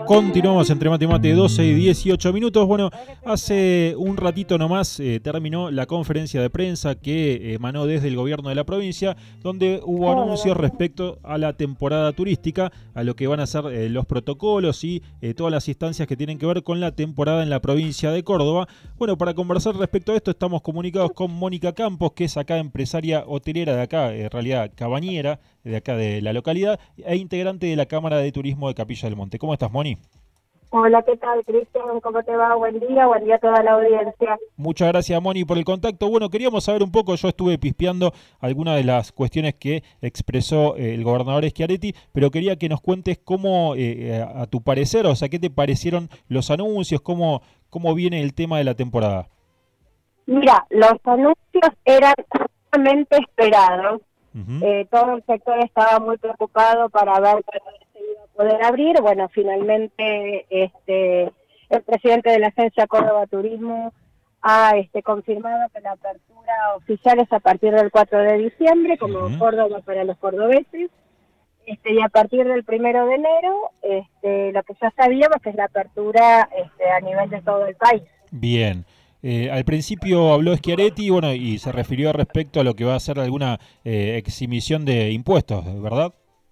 Continuamos entre Mate Mate, 12 y 18 minutos. Bueno, hace un ratito nomás terminó la conferencia de prensa que emanó desde el gobierno de la provincia, donde hubo anuncios respecto a la temporada turística, a lo que van a ser los protocolos y todas las instancias que tienen que ver con la temporada en la provincia de Córdoba. Bueno, para conversar respecto a esto estamos comunicados con Mónica Campos, que es acá empresaria hotelera de acá, en realidad cabañera, de acá de la localidad, e integrante de la Cámara de Turismo de Capilla del Monte. ¿Cómo estás, Moni? Hola, ¿qué tal, Cristian? ¿Cómo te va? Buen día a toda la audiencia. Muchas gracias, Moni, por el contacto. Bueno, queríamos saber un poco, yo estuve pispeando algunas de las cuestiones que expresó el gobernador Schiaretti, pero quería que nos cuentes cómo, a tu parecer, o sea, qué te parecieron los anuncios, cómo viene el tema de la temporada. Mira, los anuncios eran justamente esperados. Todo el sector estaba muy preocupado para ver cuándo se iba a poder abrir. Bueno, finalmente el presidente de la Agencia Córdoba Turismo ha confirmado que la apertura oficial es a partir del 4 de diciembre, como Córdoba para los cordobeses, y a partir del 1 de enero, lo que ya sabíamos que es la apertura a nivel de todo el país. Bien. Al principio habló Schiaretti, bueno, y se refirió respecto a lo que va a ser alguna exhibición de impuestos, ¿verdad?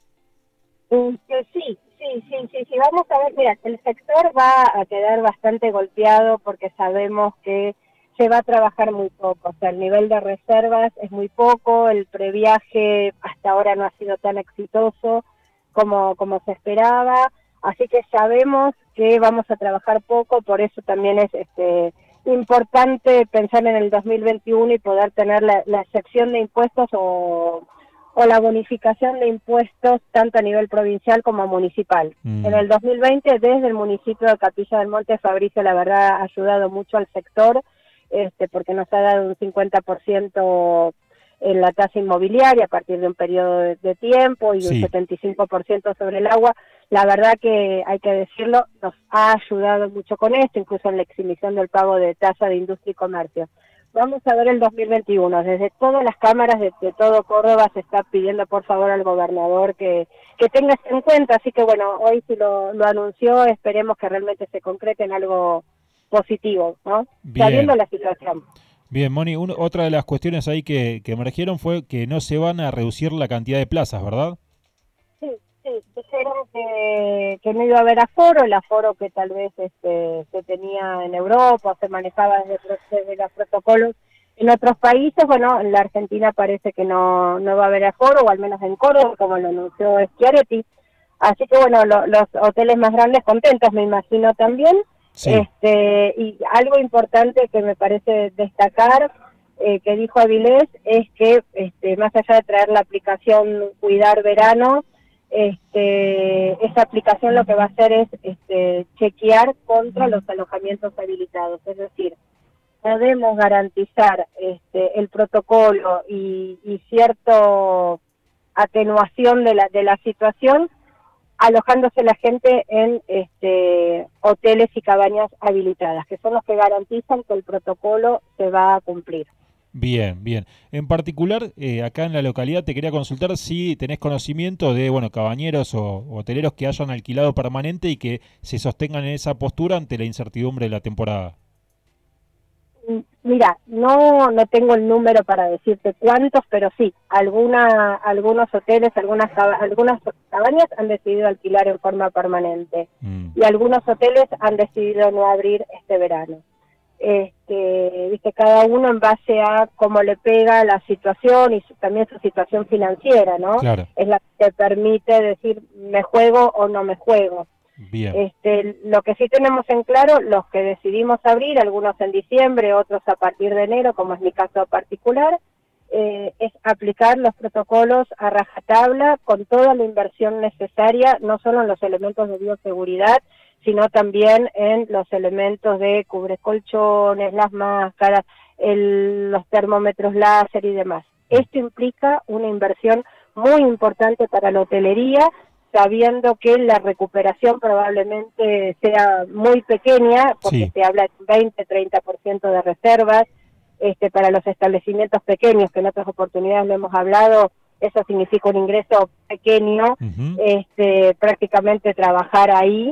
Sí. Vamos a ver, mira, el sector va a quedar bastante golpeado porque sabemos que se va a trabajar muy poco, o sea, el nivel de reservas es muy poco, el previaje hasta ahora no ha sido tan exitoso como se esperaba, así que sabemos que vamos a trabajar poco, por eso también es importante pensar en el 2021 y poder tener la excepción de impuestos o la bonificación de impuestos tanto a nivel provincial como municipal. En el 2020, desde el municipio de Capilla del Monte, Fabricio, la verdad, ha ayudado mucho al sector, porque nos ha dado un 50% en la tasa inmobiliaria a partir de un periodo de tiempo y un 75% sobre el agua. La verdad que, hay que decirlo, nos ha ayudado mucho con esto, incluso en la exhibición del pago de tasa de industria y comercio. Vamos a ver el 2021. Desde todas las cámaras de todo Córdoba se está pidiendo por favor al gobernador que tenga esto en cuenta. Así que bueno, hoy sí lo anunció, esperemos que realmente se concrete en algo positivo, ¿no? Sabiendo la situación. Bien, Moni, otra de las cuestiones ahí que emergieron fue que no se van a reducir la cantidad de plazas, ¿verdad? Sí, dijeron que no iba a haber aforo, el aforo que tal vez se tenía en Europa, se manejaba desde los protocolos en otros países. Bueno, en la Argentina parece que no va a haber aforo, o al menos en Córdoba, como lo anunció Schiaretti. Así que bueno, los hoteles más grandes contentos, me imagino también. Sí. Y algo importante que me parece destacar, que dijo Avilés, es que más allá de traer la aplicación Cuidar Verano, esa aplicación lo que va a hacer es chequear contra los alojamientos habilitados, es decir, podemos garantizar el protocolo y cierta atenuación de la situación alojándose la gente en hoteles y cabañas habilitadas, que son los que garantizan que el protocolo se va a cumplir. Bien. En particular, acá en la localidad te quería consultar si tenés conocimiento de, cabañeros o hoteleros que hayan alquilado permanente y que se sostengan en esa postura ante la incertidumbre de la temporada. Mira, no tengo el número para decirte cuántos, pero sí, algunos hoteles, algunas cabañas han decidido alquilar en forma permanente y algunos hoteles han decidido no abrir este verano. Viste, cada uno en base a cómo le pega la situación y también su situación financiera, ¿no? Claro. Es la que te permite decir, me juego o no me juego. Bien. Lo que sí tenemos en claro, los que decidimos abrir, algunos en diciembre, otros a partir de enero, como es mi caso particular, es aplicar los protocolos a rajatabla con toda la inversión necesaria, no solo en los elementos de bioseguridad, sino también en los elementos de cubrecolchones, las máscaras, los termómetros láser y demás. Esto implica una inversión muy importante para la hotelería, sabiendo que la recuperación probablemente sea muy pequeña, porque se habla de 20-30% de reservas, para los establecimientos pequeños, que en otras oportunidades lo hemos hablado, eso significa un ingreso pequeño, prácticamente trabajar ahí,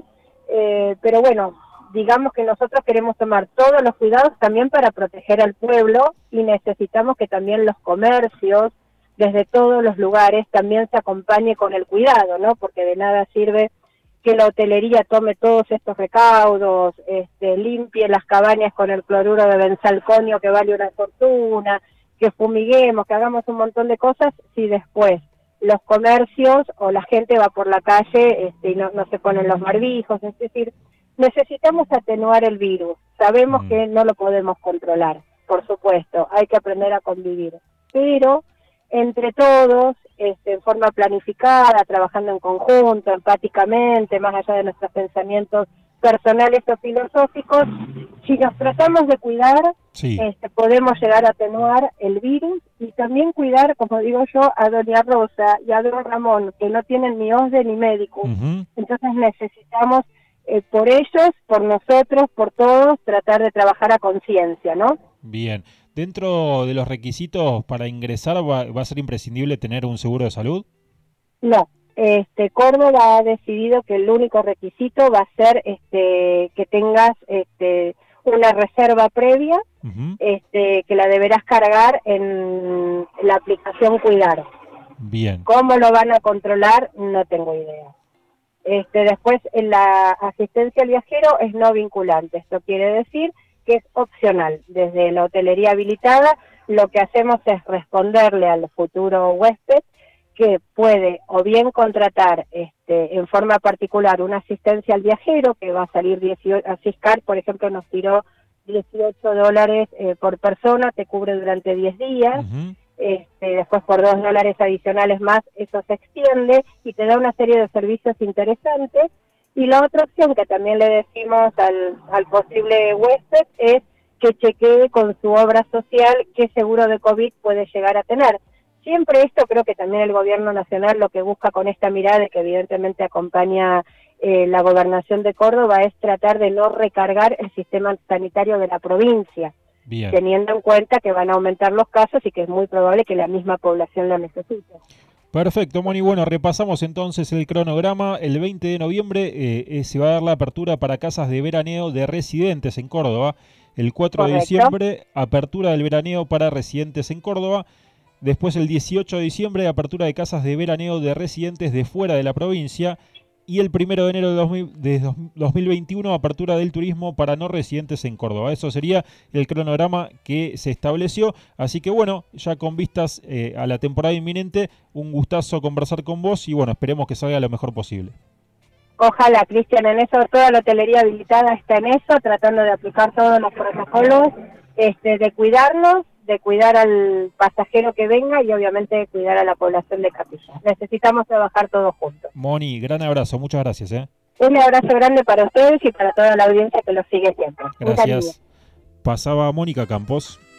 pero bueno, digamos que nosotros queremos tomar todos los cuidados también para proteger al pueblo y necesitamos que también los comercios, desde todos los lugares, también se acompañe con el cuidado, ¿no? Porque de nada sirve que la hotelería tome todos estos recaudos, limpie las cabañas con el cloruro de benzalconio que vale una fortuna, que fumiguemos, que hagamos un montón de cosas, si después los comercios o la gente va por la calle y no se ponen los barbijos. Es decir, necesitamos atenuar el virus. Sabemos que no lo podemos controlar, por supuesto, hay que aprender a convivir, pero entre todos, en forma planificada, trabajando en conjunto, empáticamente, más allá de nuestros pensamientos personales o filosóficos, si nos tratamos de cuidar, sí, podemos llegar a atenuar el virus y también cuidar, como digo yo, a doña Rosa y a don Ramón, que no tienen ni OSDE ni médico. Entonces necesitamos, por ellos, por nosotros, por todos, tratar de trabajar a conciencia, ¿no? Bien. ¿Dentro de los requisitos para ingresar va a ser imprescindible tener un seguro de salud? No. Córdoba ha decidido que el único requisito va a ser que tengas una reserva previa, que la deberás cargar en la aplicación Cuidar. Bien. ¿Cómo lo van a controlar? No tengo idea. Después, en la asistencia al viajero es no vinculante. Esto quiere decir que es opcional. Desde la hotelería habilitada, lo que hacemos es responderle al futuro huésped que puede o bien contratar en forma particular una asistencia al viajero, que va a salir 18, a Ciscar, por ejemplo, nos tiró $18 por persona, te cubre durante 10 días, después por $2 adicionales más, eso se extiende y te da una serie de servicios interesantes. Y la otra opción que también le decimos al posible huésped es que chequee con su obra social qué seguro de COVID puede llegar a tener. Siempre esto creo que también el gobierno nacional lo que busca con esta mirada, que evidentemente acompaña la gobernación de Córdoba, es tratar de no recargar el sistema sanitario de la provincia, bien, teniendo en cuenta que van a aumentar los casos y que es muy probable que la misma población lo necesite. Perfecto, Moni. Bueno, repasamos entonces el cronograma. El 20 de noviembre se va a dar la apertura para casas de veraneo de residentes en Córdoba. El 4 de diciembre, apertura del veraneo para residentes en Córdoba. Después, el 18 de diciembre, apertura de casas de veraneo de residentes de fuera de la provincia. Y el 1 de enero de 2021, apertura del turismo para no residentes en Córdoba. Eso sería el cronograma que se estableció. Así que bueno, ya con vistas a la temporada inminente, un gustazo conversar con vos y bueno, esperemos que salga lo mejor posible. Ojalá, Cristian, en eso toda la hotelería habilitada está en eso, tratando de aplicar todos los protocolos, de cuidarnos, de cuidar al pasajero que venga y obviamente de cuidar a la población de Capilla. Necesitamos trabajar todos juntos. Moni, gran abrazo, muchas gracias. Un abrazo grande para ustedes y para toda la audiencia que los sigue siempre. Gracias. Pasaba Mónica Campos.